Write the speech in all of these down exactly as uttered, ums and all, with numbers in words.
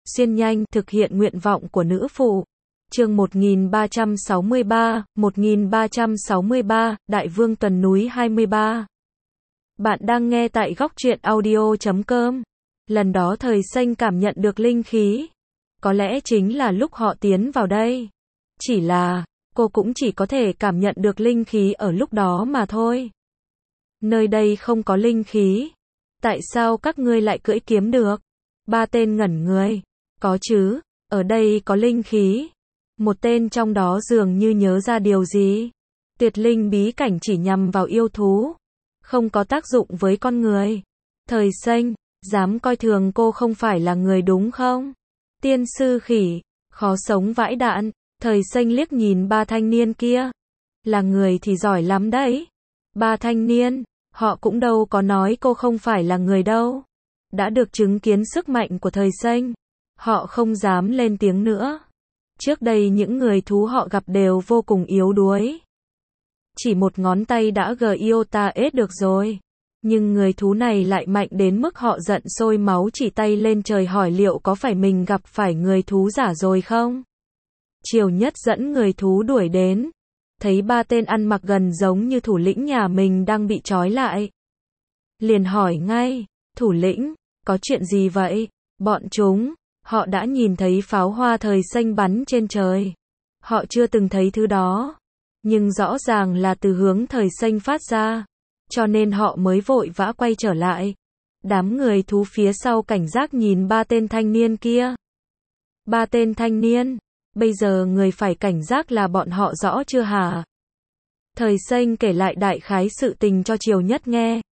xuyên nhanh, thực hiện nguyện vọng của nữ phụ. Chương một nghìn ba trăm sáu mươi ba, một nghìn ba trăm sáu mươi ba, Đại Vương Tuần Núi hai mươi ba. Bạn đang nghe tại góc truyện audio chấm com. Lần đó Thời Xanh cảm nhận được linh khí. Có lẽ chính là lúc họ tiến vào đây. Chỉ là, cô cũng chỉ có thể cảm nhận được linh khí ở lúc đó mà thôi. Nơi đây không có linh khí. Tại sao các ngươi lại cưỡi kiếm được? Ba tên ngẩn người. Có chứ, ở đây có linh khí. Một tên trong đó dường như nhớ ra điều gì. Tuyệt linh bí cảnh chỉ nhằm vào yêu thú, không có tác dụng với con người. Thời Xanh, dám coi thường cô không phải là người đúng không? Tiên sư khỉ, khó sống vãi đạn. Thời Xanh liếc nhìn ba thanh niên kia. Là người thì giỏi lắm đấy. Ba thanh niên, họ cũng đâu có nói cô không phải là người đâu. Đã được chứng kiến sức mạnh của Thời Xanh, họ không dám lên tiếng nữa. Trước đây những người thú họ gặp đều vô cùng yếu đuối. Chỉ một ngón tay đã giota ết được rồi. Nhưng người thú này lại mạnh đến mức họ giận sôi máu chỉ tay lên trời hỏi liệu có phải mình gặp phải người thú giả rồi không? Triều Nhất dẫn người thú đuổi đến. Thấy ba tên ăn mặc gần giống như thủ lĩnh nhà mình đang bị trói lại. Liền hỏi ngay, thủ lĩnh, có chuyện gì vậy? Bọn chúng, họ đã nhìn thấy pháo hoa Thời Xanh bắn trên trời. Họ chưa từng thấy thứ đó. Nhưng rõ ràng là từ hướng Thời Xanh phát ra. Cho nên họ mới vội vã quay trở lại. Đám người thú phía sau cảnh giác nhìn ba tên thanh niên kia. Ba tên thanh niên, bây giờ người phải cảnh giác là bọn họ rõ chưa hả? Thời Xanh kể lại đại khái sự tình cho Triều Nhất nghe.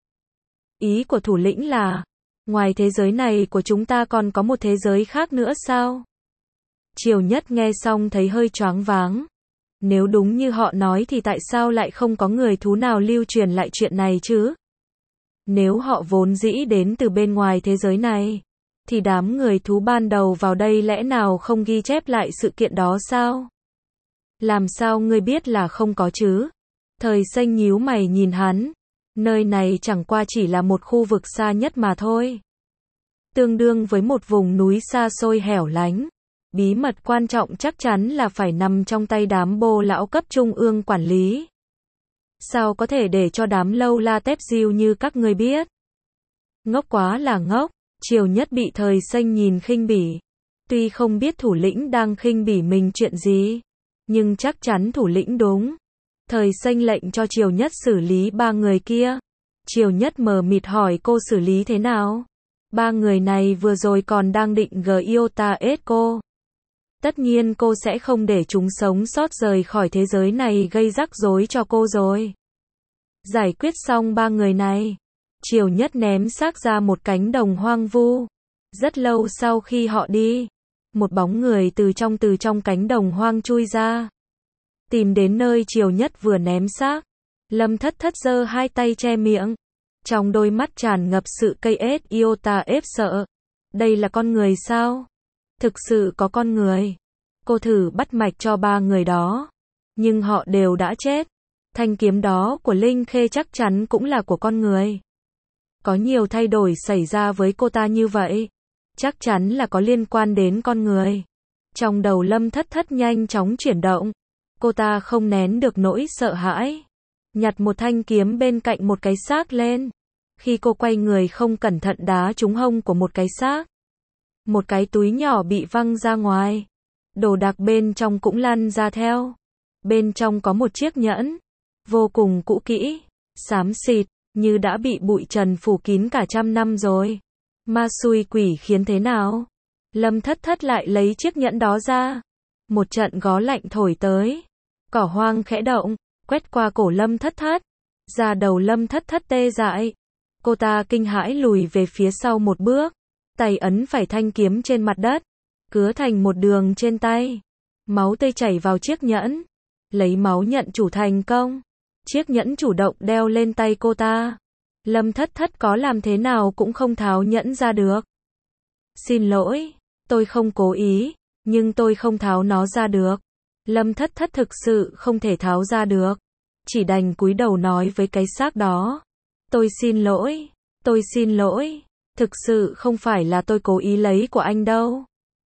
Ý của thủ lĩnh là, ngoài thế giới này của chúng ta còn có một thế giới khác nữa sao? Triều Nhất nghe xong thấy hơi choáng váng. Nếu đúng như họ nói thì tại sao lại không có người thú nào lưu truyền lại chuyện này chứ? Nếu họ vốn dĩ đến từ bên ngoài thế giới này, thì đám người thú ban đầu vào đây lẽ nào không ghi chép lại sự kiện đó sao? Làm sao ngươi biết là không có chứ? Thời Xanh nhíu mày nhìn hắn. Nơi này chẳng qua chỉ là một khu vực xa nhất mà thôi. Tương đương với một vùng núi xa xôi hẻo lánh. Bí mật quan trọng chắc chắn là phải nằm trong tay đám bô lão cấp trung ương quản lý. Sao có thể để cho đám lâu la tép diêu như các ngươi biết? Ngốc quá là ngốc. Triều Nhất bị Thời Xanh nhìn khinh bỉ. Tuy không biết thủ lĩnh đang khinh bỉ mình chuyện gì, nhưng chắc chắn thủ lĩnh đúng. Thời Xanh lệnh cho Triều Nhất xử lý ba người kia. Triều Nhất mờ mịt hỏi cô xử lý thế nào? Ba người này vừa rồi còn đang định giota ết cô. Tất nhiên cô sẽ không để chúng sống sót rời khỏi thế giới này gây rắc rối cho cô rồi. Giải quyết xong ba người này, Triều Nhất ném xác ra một cánh đồng hoang vu. Rất lâu sau khi họ đi, một bóng người từ trong từ trong cánh đồng hoang chui ra. Tìm đến nơi Triều Nhất vừa ném xác. Lâm Thất Thất giơ hai tay che miệng. Trong đôi mắt tràn ngập sự cây ết iota ếp sợ. Đây là con người sao? Thực sự có con người. Cô thử bắt mạch cho ba người đó. Nhưng họ đều đã chết. Thanh kiếm đó của Linh Khê chắc chắn cũng là của con người. Có nhiều thay đổi xảy ra với cô ta như vậy. Chắc chắn là có liên quan đến con người. Trong đầu Lâm Thất Thất nhanh chóng chuyển động. Cô ta không nén được nỗi sợ hãi. Nhặt một thanh kiếm bên cạnh một cái xác lên. Khi cô quay người không cẩn thận đá trúng hông của một cái xác. Một cái túi nhỏ bị văng ra ngoài. Đồ đạc bên trong cũng lăn ra theo. Bên trong có một chiếc nhẫn. Vô cùng cũ kỹ. Xám xịt. Như đã bị bụi trần phủ kín cả trăm năm rồi. Ma xui quỷ khiến thế nào? Lâm Thất Thất lại lấy chiếc nhẫn đó ra. Một trận gió lạnh thổi tới. Cỏ hoang khẽ động. Quét qua cổ Lâm Thất Thất. Da đầu Lâm Thất Thất tê dại. Cô ta kinh hãi lùi về phía sau một bước. Tay ấn phải thanh kiếm trên mặt đất. Cứa thành một đường trên tay. Máu tươi chảy vào chiếc nhẫn. Lấy máu nhận chủ thành công. Chiếc nhẫn chủ động đeo lên tay cô ta. Lâm Thất Thất có làm thế nào cũng không tháo nhẫn ra được. Xin lỗi, tôi không cố ý, nhưng tôi không tháo nó ra được. Lâm Thất Thất thực sự không thể tháo ra được. Chỉ đành cúi đầu nói với cái xác đó. Tôi xin lỗi, tôi xin lỗi. Thực sự không phải là tôi cố ý lấy của anh đâu.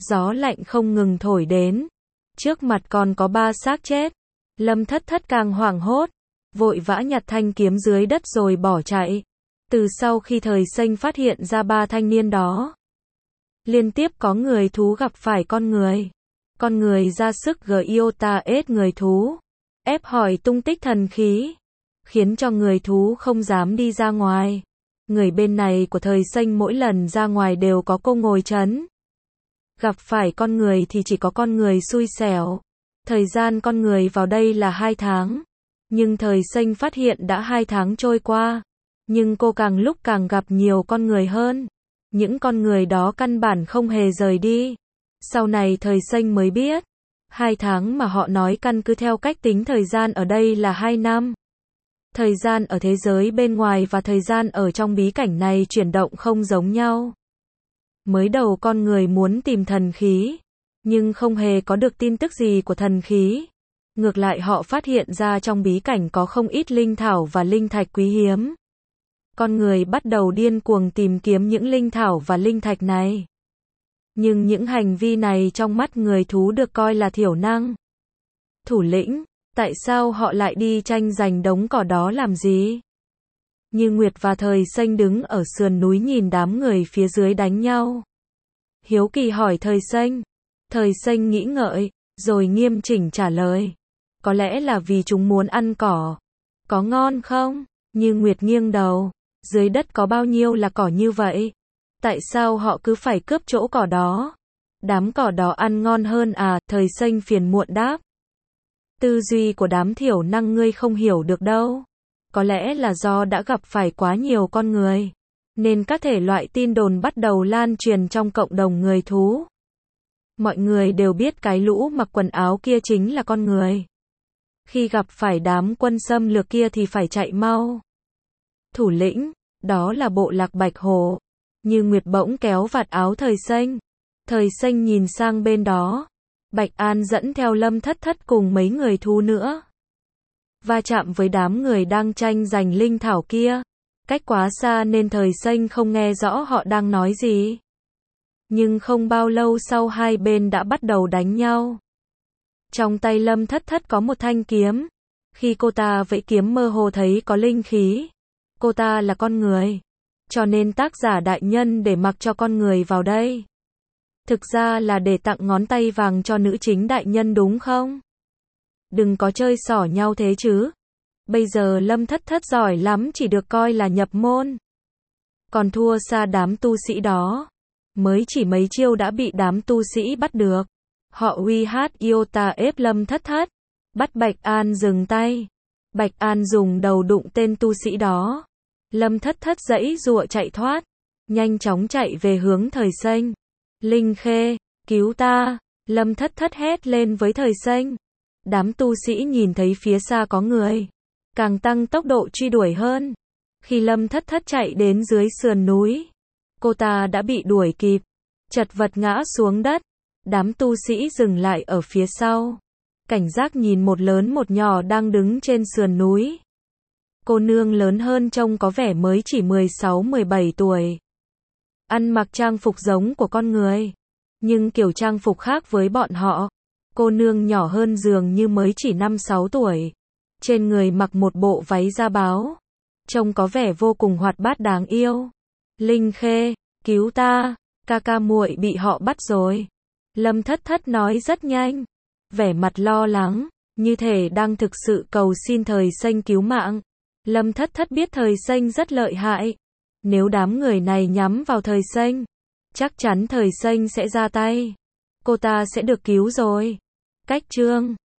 Gió lạnh không ngừng thổi đến. Trước mặt còn có ba xác chết. Lâm Thất Thất càng hoảng hốt, vội vã nhặt thanh kiếm dưới đất rồi bỏ chạy. Từ sau khi Thời Xanh phát hiện ra ba thanh niên đó, liên tiếp có người thú gặp phải con người. Con người ra sức gờ yêu ta ết người thú, ép hỏi tung tích thần khí, khiến cho người thú không dám đi ra ngoài. Người bên này của Thời Xanh mỗi lần ra ngoài đều có cô ngồi chấn. Gặp phải con người thì chỉ có con người xui xẻo. Thời gian con người vào đây là hai tháng. Nhưng Thời Xanh phát hiện đã hai tháng trôi qua. Nhưng cô càng lúc càng gặp nhiều con người hơn. Những con người đó căn bản không hề rời đi. Sau này Thời Xanh mới biết, hai tháng mà họ nói căn cứ theo cách tính thời gian ở đây là hai năm. Thời gian ở thế giới bên ngoài và thời gian ở trong bí cảnh này chuyển động không giống nhau. Mới đầu con người muốn tìm thần khí, nhưng không hề có được tin tức gì của thần khí. Ngược lại họ phát hiện ra trong bí cảnh có không ít linh thảo và linh thạch quý hiếm. Con người bắt đầu điên cuồng tìm kiếm những linh thảo và linh thạch này. Nhưng những hành vi này trong mắt người thú được coi là thiểu năng. Thủ lĩnh, tại sao họ lại đi tranh giành đống cỏ đó làm gì? Như Nguyệt và Thời Xanh đứng ở sườn núi nhìn đám người phía dưới đánh nhau. Hiếu kỳ hỏi Thời Xanh. Thời Xanh nghĩ ngợi, rồi nghiêm chỉnh trả lời. Có lẽ là vì chúng muốn ăn cỏ. Có ngon không? Như Nguyệt nghiêng đầu. Dưới đất có bao nhiêu là cỏ như vậy? Tại sao họ cứ phải cướp chỗ cỏ đó? Đám cỏ đó ăn ngon hơn à? Thời Xanh phiền muộn đáp. Tư duy của đám thiểu năng ngươi không hiểu được đâu. Có lẽ là do đã gặp phải quá nhiều con người, nên các thể loại tin đồn bắt đầu lan truyền trong cộng đồng người thú. Mọi người đều biết cái lũ mặc quần áo kia chính là con người. Khi gặp phải đám quân xâm lược kia thì phải chạy mau. Thủ lĩnh, đó là bộ lạc Bạch Hổ. Như Nguyệt bỗng kéo vạt áo Thời Xanh. Thời Xanh nhìn sang bên đó. Bạch An dẫn theo Lâm Thất Thất cùng mấy người thú nữa. Va chạm với đám người đang tranh giành linh thảo kia. Cách quá xa nên Thời Xanh không nghe rõ họ đang nói gì. Nhưng không bao lâu sau hai bên đã bắt đầu đánh nhau. Trong tay Lâm Thất Thất có một thanh kiếm. Khi cô ta vẫy kiếm mơ hồ thấy có linh khí. Cô ta là con người. Cho nên tác giả đại nhân để mặc cho con người vào đây. Thực ra là để tặng ngón tay vàng cho nữ chính đại nhân đúng không? Đừng có chơi xỏ nhau thế chứ. Bây giờ Lâm Thất Thất giỏi lắm chỉ được coi là nhập môn. Còn thua xa đám tu sĩ đó. Mới chỉ mấy chiêu đã bị đám tu sĩ bắt được. Họ uy hát yêu ta ép Lâm Thất Thất. Bắt Bạch An dừng tay. Bạch An dùng đầu đụng tên tu sĩ đó. Lâm Thất Thất giãy giụa chạy thoát. Nhanh chóng chạy về hướng Thời Xanh. Linh Khê, cứu ta. Lâm Thất Thất hét lên với Thời Xanh. Đám tu sĩ nhìn thấy phía xa có người, càng tăng tốc độ truy đuổi hơn. Khi Lâm Thất Thất chạy đến dưới sườn núi, cô ta đã bị đuổi kịp, chật vật ngã xuống đất. Đám tu sĩ dừng lại ở phía sau, cảnh giác nhìn một lớn một nhỏ đang đứng trên sườn núi. Cô nương lớn hơn trông có vẻ mới chỉ mười sáu mười bảy tuổi. Ăn mặc trang phục giống của con người, nhưng kiểu trang phục khác với bọn họ. Cô nương nhỏ hơn dường như mới chỉ năm sáu tuổi. Trên người mặc một bộ váy da báo. Trông có vẻ vô cùng hoạt bát đáng yêu. Linh Khê, cứu ta, ca ca muội bị họ bắt rồi. Lâm Thất Thất nói rất nhanh. Vẻ mặt lo lắng, như thể đang thực sự cầu xin Thời Xanh cứu mạng. Lâm Thất Thất biết Thời Xanh rất lợi hại. Nếu đám người này nhắm vào Thời Xanh, chắc chắn Thời Xanh sẽ ra tay. Cô ta sẽ được cứu rồi. Cách chương